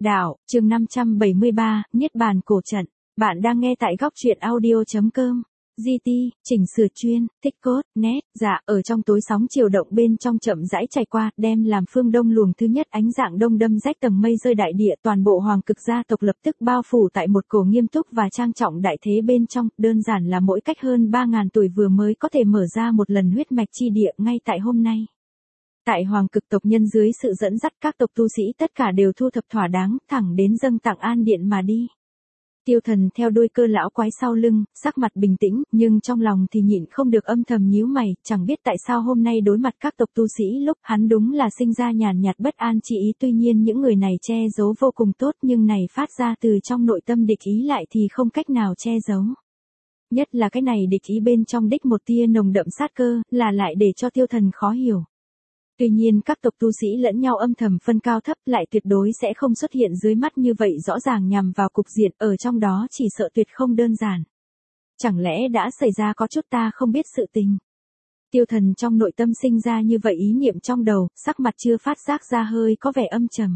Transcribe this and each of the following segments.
Đạo, chương 573, Niết bàn cổ trận. Bạn đang nghe tại góc truyện audio.com. GT, chỉnh sửa chuyên, tích cốt, nét, dạ, ở trong tối sóng chiều động bên trong chậm rãi chảy qua, đem làm phương đông luồng thứ nhất ánh dạng đông đâm rách tầng mây rơi đại địa, toàn bộ hoàng cực gia tộc lập tức bao phủ tại một cổ nghiêm túc và trang trọng đại thế bên trong, đơn giản là mỗi cách hơn 3.000 tuổi vừa mới có thể mở ra một lần huyết mạch chi địa ngay tại hôm nay. Tại hoàng cực tộc nhân dưới sự dẫn dắt các tộc tu sĩ tất cả đều thu thập thỏa đáng, thẳng đến dâng tặng an điện mà đi. Tiêu Thần theo đuôi Cơ lão quái sau lưng, sắc mặt bình tĩnh, nhưng trong lòng thì nhịn không được âm thầm nhíu mày, chẳng biết tại sao hôm nay đối mặt các tộc tu sĩ lúc hắn đúng là sinh ra nhàn nhạt bất an chi ý, tuy nhiên những người này che giấu vô cùng tốt nhưng này phát ra từ trong nội tâm địch ý lại thì không cách nào che giấu. Nhất là cái này địch ý bên trong đích một tia nồng đậm sát cơ, là lại để cho Tiêu Thần khó hiểu. Tuy nhiên các tộc tu sĩ lẫn nhau âm thầm phân cao thấp lại tuyệt đối sẽ không xuất hiện dưới mắt như vậy rõ ràng nhằm vào cục diện ở trong đó chỉ sợ tuyệt không đơn giản. Chẳng lẽ đã xảy ra có chút ta không biết sự tình. Tiêu Thần trong nội tâm sinh ra như vậy ý niệm trong đầu, sắc mặt chưa phát giác ra hơi có vẻ âm trầm.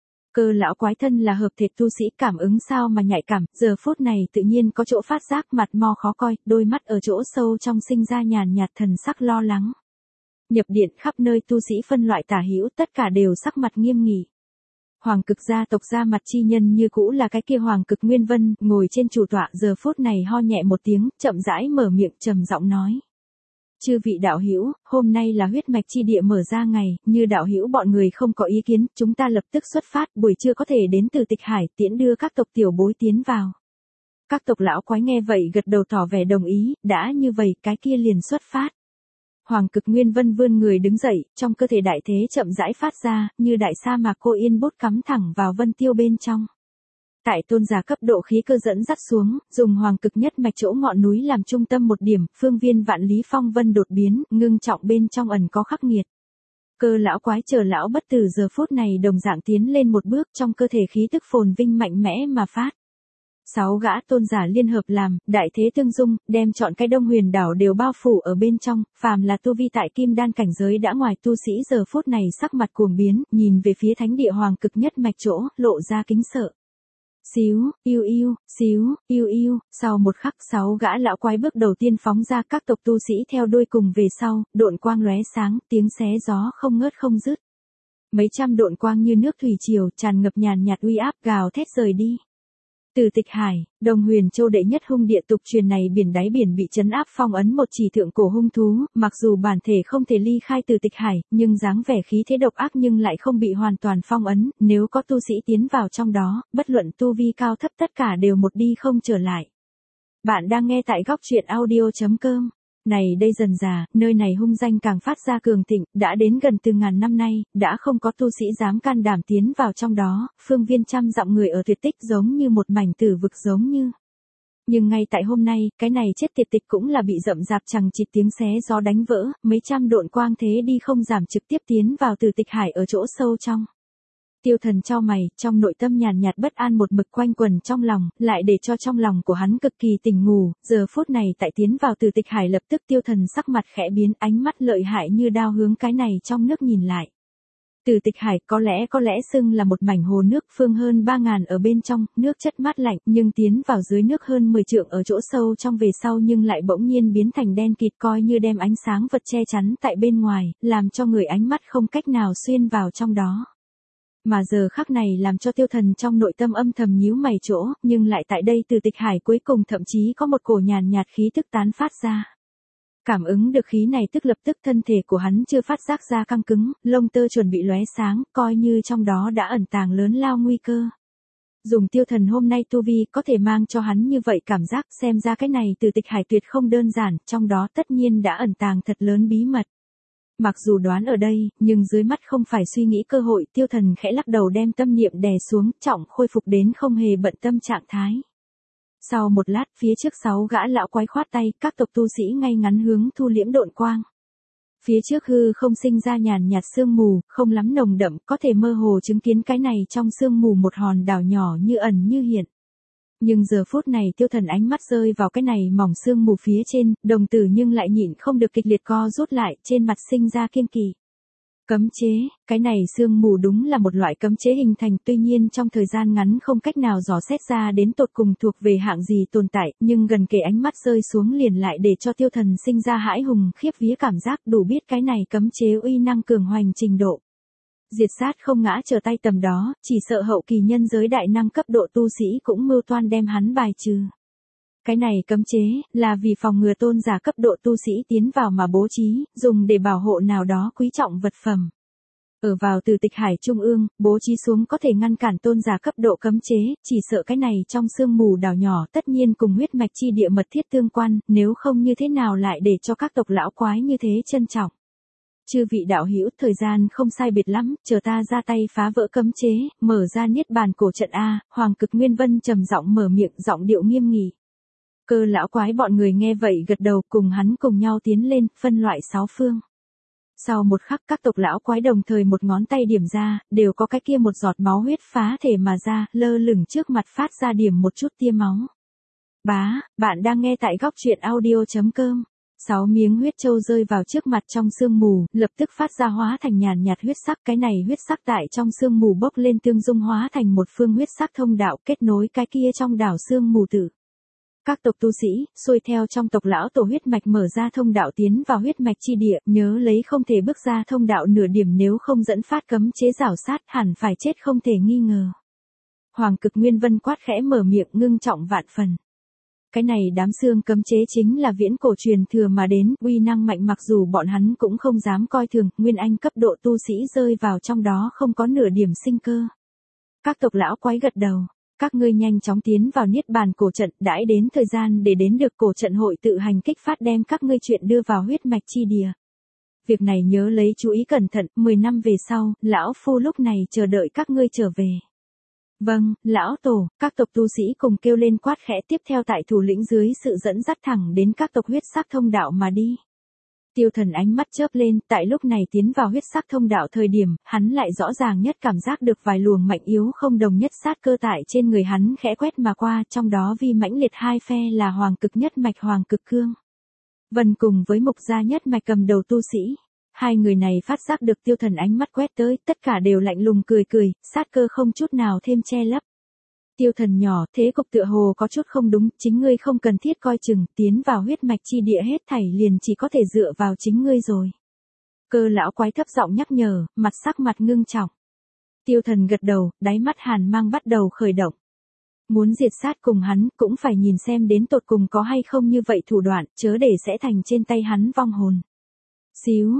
Cơ lão quái thân là hợp thể tu sĩ cảm ứng sao mà nhạy cảm, giờ phút này tự nhiên có chỗ phát giác mặt mo khó coi, đôi mắt ở chỗ sâu trong sinh ra nhàn nhạt thần sắc lo lắng. Nhập điện khắp nơi tu sĩ phân loại tả hữu tất cả đều sắc mặt nghiêm nghị. Hoàng cực gia tộc ra mặt chi nhân như cũ là cái kia Hoàng cực Nguyên Vân, ngồi trên chủ tọa giờ phút này ho nhẹ một tiếng, chậm rãi mở miệng trầm giọng nói. Chư vị đạo hữu, hôm nay là huyết mạch chi địa mở ra ngày, như đạo hữu bọn người không có ý kiến, chúng ta lập tức xuất phát, buổi trưa có thể đến từ Tịch Hải tiễn đưa các tộc tiểu bối tiến vào. Các tộc lão quái nghe vậy gật đầu tỏ vẻ đồng ý, đã như vậy cái kia liền xuất phát. Hoàng cực Nguyên Vân vươn người đứng dậy, trong cơ thể đại thế chậm rãi phát ra, như đại sa mạc cô yên bút cắm thẳng vào vân tiêu bên trong. Tại tôn giả cấp độ khí cơ dẫn dắt xuống, dùng hoàng cực nhất mạch chỗ ngọn núi làm trung tâm một điểm, phương viên vạn lý phong vân đột biến, ngưng trọng bên trong ẩn có khắc nghiệt. Cơ lão quái chờ lão bất tử giờ phút này đồng dạng tiến lên một bước trong cơ thể khí tức phồn vinh mạnh mẽ mà phát. 6 gã tôn giả liên hợp làm, đại thế tương dung, đem chọn cái Đông Huyền đảo đều bao phủ ở bên trong, phàm là tu vi tại kim đan cảnh giới đã ngoài tu sĩ giờ phút này sắc mặt cuồng biến, nhìn về phía thánh địa hoàng cực nhất mạch chỗ, lộ ra kính sợ. Xíu, yêu yêu, sau một khắc 6 gã lão quái bước đầu tiên phóng ra các tộc tu sĩ theo đuôi cùng về sau, độn quang lóe sáng, tiếng xé gió không ngớt không dứt. Mấy trăm độn quang như nước thủy triều tràn ngập nhàn nhạt uy áp gào thét rời đi. Từ Tịch Hải, Đông Huyền Châu đệ nhất hung địa tục truyền này biển đáy biển bị trấn áp phong ấn một chỉ thượng cổ hung thú, mặc dù bản thể không thể ly khai Từ Tịch Hải, nhưng dáng vẻ khí thế độc ác nhưng lại không bị hoàn toàn phong ấn, nếu có tu sĩ tiến vào trong đó, bất luận tu vi cao thấp tất cả đều một đi không trở lại. Bạn đang nghe tại góc truyện audio.com. Này đây dần già, nơi này hung danh càng phát ra cường thịnh, đã đến gần từ ngàn năm nay, đã không có tu sĩ dám can đảm tiến vào trong đó, phương viên trăm dặm người ở tuyệt tích giống như một mảnh tử vực giống như. Nhưng ngay tại hôm nay, cái này chết tiệt tịch cũng là bị rậm rạp chằng chịt tiếng xé gió đánh vỡ, mấy trăm độn quang thế đi không giảm trực tiếp tiến vào Từ Tịch Hải ở chỗ sâu trong. Tiêu Thần chau mày, trong nội tâm nhàn nhạt bất an một mực quanh quẩn trong lòng, lại để cho trong lòng của hắn cực kỳ tỉnh ngủ, giờ phút này tại tiến vào Từ Tịch Hải lập tức Tiêu Thần sắc mặt khẽ biến, ánh mắt lợi hại như đao hướng cái này trong nước nhìn lại. Từ Tịch Hải có lẽ xưng là một mảnh hồ nước phương hơn 3.000 ở bên trong, nước chất mát lạnh, nhưng tiến vào dưới nước hơn 10 trượng ở chỗ sâu trong về sau nhưng lại bỗng nhiên biến thành đen kịt coi như đem ánh sáng vật che chắn tại bên ngoài, làm cho người ánh mắt không cách nào xuyên vào trong đó. Mà giờ khắc này làm cho Tiêu Thần trong nội tâm âm thầm nhíu mày chỗ, nhưng lại tại đây Từ Tịch Hải cuối cùng thậm chí có một cổ nhàn nhạt khí tức tán phát ra. Cảm ứng được khí này tức lập tức thân thể của hắn chưa phát giác ra căng cứng, lông tơ chuẩn bị lóe sáng, coi như trong đó đã ẩn tàng lớn lao nguy cơ. Dùng Tiêu Thần hôm nay tu vi có thể mang cho hắn như vậy cảm giác xem ra cái này Từ Tịch Hải tuyệt không đơn giản, trong đó tất nhiên đã ẩn tàng thật lớn bí mật. Mặc dù đoán ở đây, nhưng dưới mắt không phải suy nghĩ cơ hội, Tiêu Thần khẽ lắc đầu đem tâm niệm đè xuống, trọng khôi phục đến không hề bận tâm trạng thái. Sau một lát, phía trước 6 gã lão quái khoát tay, các tộc tu sĩ ngay ngắn hướng thu liễm độn quang. Phía trước hư không sinh ra nhàn nhạt sương mù, không lắm nồng đậm, có thể mơ hồ chứng kiến cái này trong sương mù một hòn đảo nhỏ như ẩn như hiện. Nhưng giờ phút này Tiêu Thần ánh mắt rơi vào cái này mỏng sương mù phía trên, đồng tử nhưng lại nhịn không được kịch liệt co rút lại, trên mặt sinh ra kiêng kỵ. Cấm chế, cái này sương mù đúng là một loại cấm chế hình thành, tuy nhiên trong thời gian ngắn không cách nào dò xét ra đến tột cùng thuộc về hạng gì tồn tại, nhưng gần kề ánh mắt rơi xuống liền lại để cho Tiêu Thần sinh ra hãi hùng khiếp vía cảm giác, đủ biết cái này cấm chế uy năng cường hoành trình độ. Diệt sát không ngã trở tay tầm đó, chỉ sợ hậu kỳ nhân giới đại năng cấp độ tu sĩ cũng mưu toan đem hắn bài trừ. Cái này cấm chế, là vì phòng ngừa tôn giả cấp độ tu sĩ tiến vào mà bố trí, dùng để bảo hộ nào đó quý trọng vật phẩm. Ở vào từ Tịch Hải Trung ương, bố trí xuống có thể ngăn cản tôn giả cấp độ cấm chế, chỉ sợ cái này trong sương mù đảo nhỏ tất nhiên cùng huyết mạch chi địa mật thiết tương quan, nếu không như thế nào lại để cho các tộc lão quái như thế trân trọng. Chư vị đạo hữu, thời gian không sai biệt lắm, chờ ta ra tay phá vỡ cấm chế, mở ra niết bàn cổ trận a. Hoàng Cực Nguyên Vân trầm giọng mở miệng, giọng điệu nghiêm nghị. Cơ lão quái bọn người nghe vậy gật đầu, cùng hắn cùng nhau tiến lên, phân loại 6 phương. Sau một khắc các tộc lão quái đồng thời một ngón tay điểm ra, đều có cái kia một giọt máu huyết phá thể mà ra, lơ lửng trước mặt phát ra điểm một chút tia máu. Bá, bạn đang nghe tại góc truyện audio.com. 6 miếng huyết châu rơi vào trước mặt trong sương mù, lập tức phát ra hóa thành nhàn nhạt huyết sắc, cái này huyết sắc tại trong sương mù bốc lên tương dung hóa thành một phương huyết sắc thông đạo kết nối cái kia trong đảo sương mù tử. Các tộc tu sĩ, xuôi theo trong tộc lão tổ huyết mạch mở ra thông đạo tiến vào huyết mạch chi địa, nhớ lấy không thể bước ra thông đạo nửa điểm nếu không dẫn phát cấm chế rảo sát hẳn phải chết không thể nghi ngờ. Hoàng Cực Nguyên Vân quát khẽ mở miệng ngưng trọng vạn phần. Cái này đám xương cấm chế chính là viễn cổ truyền thừa mà đến, uy năng mạnh mặc dù bọn hắn cũng không dám coi thường, nguyên anh cấp độ tu sĩ rơi vào trong đó không có nửa điểm sinh cơ. Các tộc lão quái gật đầu. Các ngươi nhanh chóng tiến vào niết bàn cổ trận, đãi đến thời gian để đến được cổ trận hội tự hành kích phát đem các ngươi chuyện đưa vào huyết mạch chi địa. Việc này nhớ lấy chú ý cẩn thận, 10 năm về sau, lão phu lúc này chờ đợi các ngươi trở về. Vâng, lão tổ, các tộc tu sĩ cùng kêu lên quát khẽ, tiếp theo tại thủ lĩnh dưới sự dẫn dắt thẳng đến các tộc huyết sắc thông đạo mà đi. Tiêu Thần ánh mắt chớp lên, tại lúc này tiến vào huyết sắc thông đạo thời điểm, hắn lại rõ ràng nhất cảm giác được vài luồng mạnh yếu không đồng nhất sát cơ tại trên người hắn khẽ quét mà qua, trong đó vi mãnh liệt hai phe là Hoàng Cực nhất mạch Hoàng Cực Cương Vân cùng với Mục gia nhất mạch cầm đầu tu sĩ. Hai người này phát giác được Tiêu Thần ánh mắt quét tới, tất cả đều lạnh lùng cười cười, sát cơ không chút nào thêm che lấp. Tiêu Thần nhỏ, thế cục tựa hồ có chút không đúng, chính ngươi không cần thiết coi chừng, tiến vào huyết mạch chi địa hết thảy liền chỉ có thể dựa vào chính ngươi rồi. Cơ lão quái thấp giọng nhắc nhở, mặt sắc mặt ngưng trọng. Tiêu Thần gật đầu, đáy mắt hàn mang bắt đầu khởi động. Muốn diệt sát cùng hắn, cũng phải nhìn xem đến tột cùng có hay không như vậy thủ đoạn, chớ để sẽ thành trên tay hắn vong hồn. Xíu,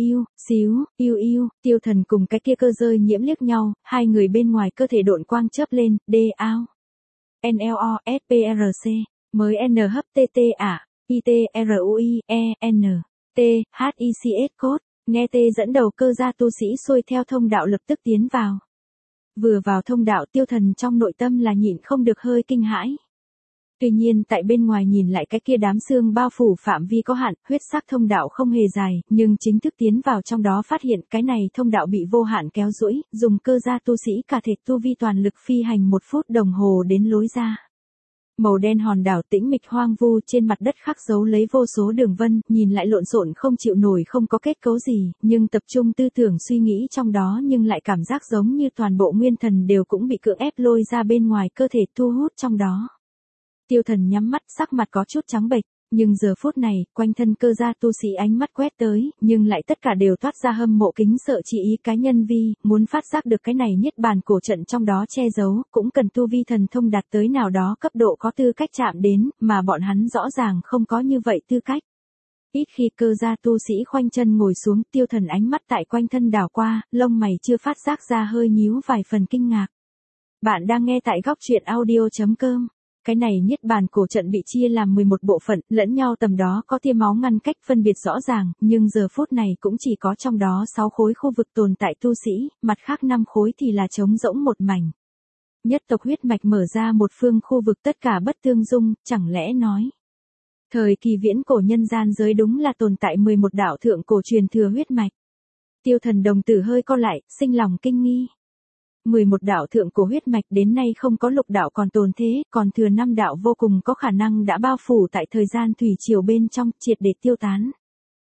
yêu, Tiêu Thần cùng cái kia cơ rơi nhiễm liếc nhau, hai người bên ngoài cơ thể độn quang chớp lên, ao. NLO, SPRC, mới N hấp TT ạ, ITRUI, N, T, HICS code, nghe T dẫn đầu cơ gia tu sĩ xuôi theo thông đạo lập tức tiến vào. Vừa vào thông đạo Tiêu Thần trong nội tâm là nhịn không được hơi kinh hãi. Tuy nhiên tại bên ngoài nhìn lại cái kia đám xương bao phủ phạm vi có hạn, huyết sắc thông đạo không hề dài, nhưng chính thức tiến vào trong đó phát hiện cái này thông đạo bị vô hạn kéo duỗi, dùng cơ gia tu sĩ cả thể tu vi toàn lực phi hành 1 phút đồng hồ đến lối ra. Màu đen hòn đảo tĩnh mịch hoang vu trên mặt đất khắc dấu lấy vô số đường vân, nhìn lại lộn xộn không chịu nổi không có kết cấu gì, nhưng tập trung tư tưởng suy nghĩ trong đó nhưng lại cảm giác giống như toàn bộ nguyên thần đều cũng bị cưỡng ép lôi ra bên ngoài cơ thể thu hút trong đó. Tiêu Thần nhắm mắt, sắc mặt có chút trắng bệch, nhưng giờ phút này, quanh thân cơ gia tu sĩ ánh mắt quét tới, nhưng lại tất cả đều toát ra hâm mộ kính sợ chỉ ý cá nhân vi, muốn phát giác được cái này niết bàn cổ trận trong đó che giấu, cũng cần tu vi thần thông đạt tới nào đó cấp độ có tư cách chạm đến, mà bọn hắn rõ ràng không có như vậy tư cách. Ít khi cơ gia tu sĩ khoanh chân ngồi xuống, Tiêu Thần ánh mắt tại quanh thân đảo qua, lông mày chưa phát giác ra hơi nhíu vài phần kinh ngạc. Bạn đang nghe tại góc truyện audio.com. Cái này niết bàn cổ trận bị chia làm 11 bộ phận, lẫn nhau tầm đó có tia máu ngăn cách phân biệt rõ ràng, nhưng giờ phút này cũng chỉ có trong đó 6 khối khu vực tồn tại tu sĩ, mặt khác 5 khối thì là trống rỗng một mảnh. Nhất tộc huyết mạch mở ra một phương khu vực tất cả bất tương dung, chẳng lẽ nói. Thời kỳ viễn cổ nhân gian giới đúng là tồn tại 11 đạo thượng cổ truyền thừa huyết mạch. Tiêu Thần đồng tử hơi co lại, sinh lòng kinh nghi. 11 đạo thượng cổ huyết mạch đến nay không có lục đạo còn tồn thế, còn thừa 5 đạo vô cùng có khả năng đã bao phủ tại thời gian thủy triều bên trong, triệt để tiêu tán.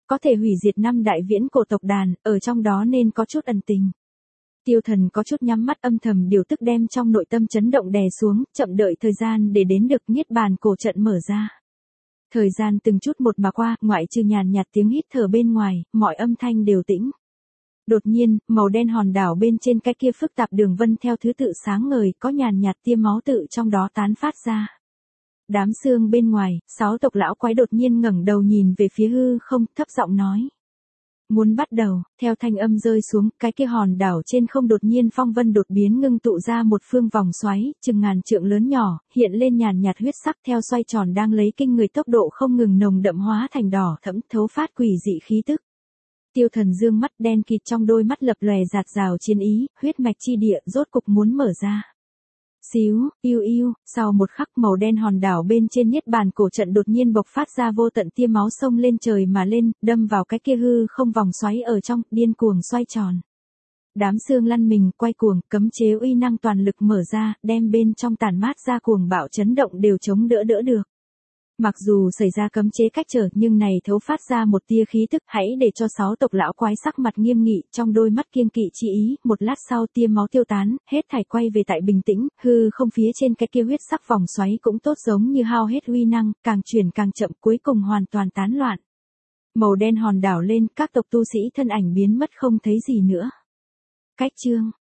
có thể hủy diệt 5 đại viễn cổ tộc đàn, ở trong đó nên có chút ẩn tình. Tiêu Thần có chút nhắm mắt âm thầm điều tức đem trong nội tâm chấn động đè xuống, chậm đợi thời gian để đến được niết bàn cổ trận mở ra. Thời gian từng chút một mà qua, ngoại trừ nhàn nhạt tiếng hít thở bên ngoài, mọi âm thanh đều tĩnh. Đột nhiên, màu đen hòn đảo bên trên cái kia phức tạp đường vân theo thứ tự sáng ngời, có nhàn nhạt tia máu tự trong đó tán phát ra. Đám xương bên ngoài, 6 tộc lão quái đột nhiên ngẩng đầu nhìn về phía hư không, thấp giọng nói. Muốn bắt đầu, theo thanh âm rơi xuống, cái kia hòn đảo trên không đột nhiên phong vân đột biến ngưng tụ ra một phương vòng xoáy, chừng ngàn trượng lớn nhỏ, hiện lên nhàn nhạt huyết sắc theo xoay tròn đang lấy kinh người tốc độ không ngừng nồng đậm hóa thành đỏ thẫm thấu phát quỷ dị khí tức. Tiêu Thần dương mắt đen kịt trong đôi mắt lập lòe rạt rào chiến ý, huyết mạch chi địa rốt cục muốn mở ra. Xíu, yêu yêu, sau một khắc màu đen hòn đảo bên trên niết bàn cổ trận đột nhiên bộc phát ra vô tận tia máu sông lên trời mà lên, đâm vào cái kia hư không vòng xoáy ở trong, điên cuồng xoay tròn. Đám xương lăn mình quay cuồng, cấm chế uy năng toàn lực mở ra, đem bên trong tản mát ra cuồng bạo chấn động đều chống đỡ được. Mặc dù xảy ra cấm chế cách trở nhưng này thấu phát ra một tia khí tức, hãy để cho 6 tộc lão quái sắc mặt nghiêm nghị, trong đôi mắt kiêng kỵ chi ý, một lát sau tia máu tiêu tán, hết thảy quay về tại bình tĩnh, hư không phía trên cái kia huyết sắc vòng xoáy cũng tốt giống như hao hết uy năng, càng chuyển càng chậm cuối cùng hoàn toàn tán loạn. Màu đen hòn đảo lên, các tộc tu sĩ thân ảnh biến mất không thấy gì nữa. Cách chương